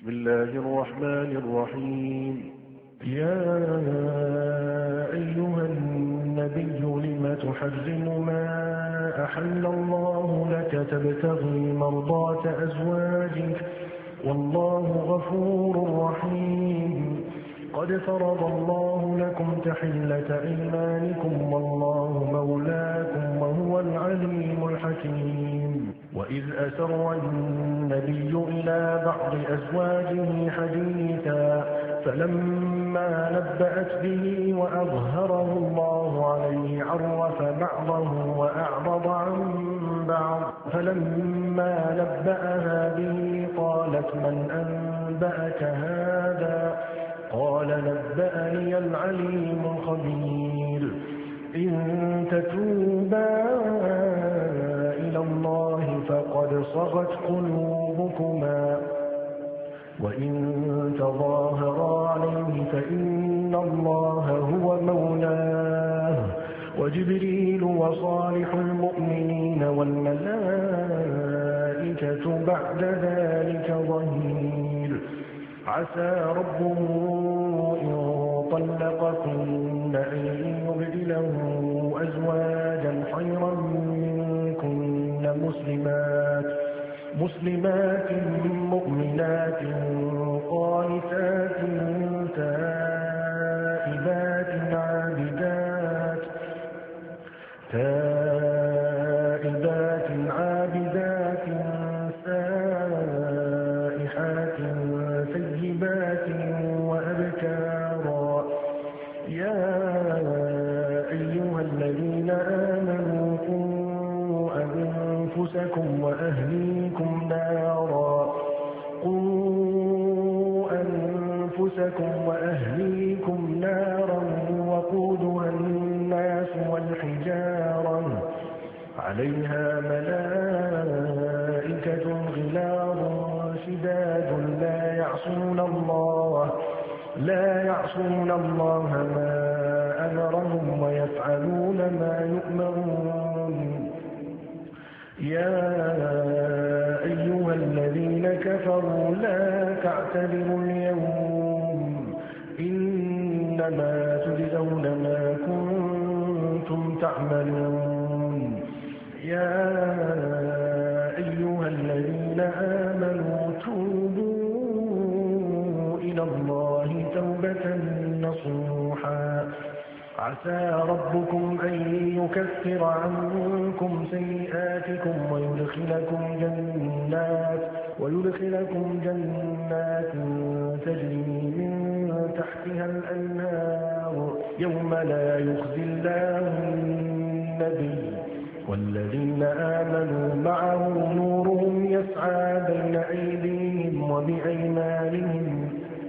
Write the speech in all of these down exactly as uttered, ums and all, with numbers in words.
بسم الله الرحمن الرحيم. يا أيها النبي لم تحرم ما أحل الله لك تبتغي مرضات أزواجك والله غفور رحيم. قد فرض الله لكم تحلة أيمانكم والله مولاكم وهو العليم الحكيم. وإذ أسر النبي إلى بعض أزواجه حديثا فلما نبأت به وأظهره الله عليه عرف بعضه وأعرض عن بعض فلما نبأها به قالت من أنبأك هذا قال نبأني العليم الخبير. إن تتوبا إلى الله فقد صغت قلوبكما وإن تظاهرا عليه فإن الله هو مولاه وجبريل وصالح المؤمنين والملائكة بعد ذلك ظهير. عسى ربه إن طلقكن أن يبدله أزواجا خيرا منكن مسلمات مسلمات مؤمنات قانتات تائبات عابدات تائبات عابدات سائحات ثيبات وأبكارا. يا أيها الذين آمنوا قوا أنفسكم وأهليكم نارا قوا أنفسكم وأهليكم نارا وقودها الناس والحجارة عليها ملائكة غلاظ شداد لا يعصون الله لا يعصون الله ما أمرهم ويفعلون ما يؤمرون. يا أيها الذين كفروا لا تعتذروا اليوم إنما تجزون ما كنتم تعملون. يا أيها الذين آمنوا توبوا إلى الله توبة نصوحا. عسى ربكم أن يكفر عنكم سيئاتكم ويدخلكم جنات ويدخلكم جنات تجري من تحتها الأنهار يوم لا يخزي الله النبي والذين آمنوا معه نورهم يسعى بين أيديهم وبأيمانهم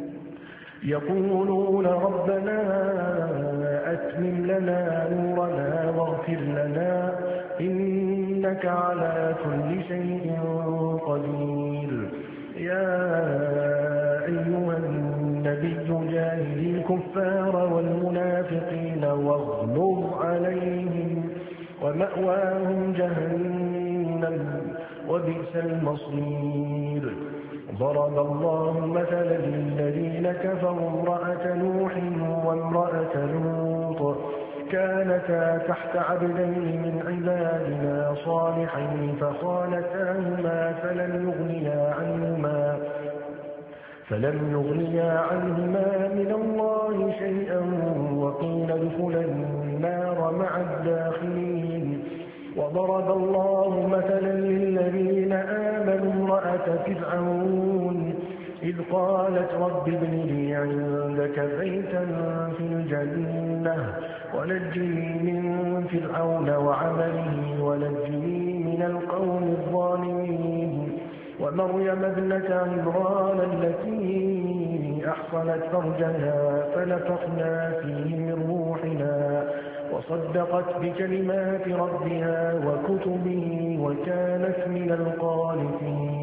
يقولون ربنا أتمم لنا نورنا واغفر لنا إنك على كل شيء قدير. يا أيها النبي جاهد الكفار والمنافقين واغلظ عليهم ومأواهم جهنم وبئس المصير. ضرب الله مثلا للذين كفروا امرأة نوح وامرأة لوط كانتا تحت عبدين من عبادنا صالحين فخانتاهما فلم يغنيا عنهما فلم يغنيا عنهما من الله شيئا وقيل ادخلا النار مع الداخلين. وضرب الله مثلا للذين آمنوا امرأة فرعون إذ قالت رب ابن لي عندك بيتا في الجنة ونجني من فرعون وعمله ونجني من القوم الظالمين. ومريم ابنة عمران التي أحصنت فرجها فنفخنا فيه من روحنا وصدقت بكلمات ربها وكتبه وكانت من القانتين.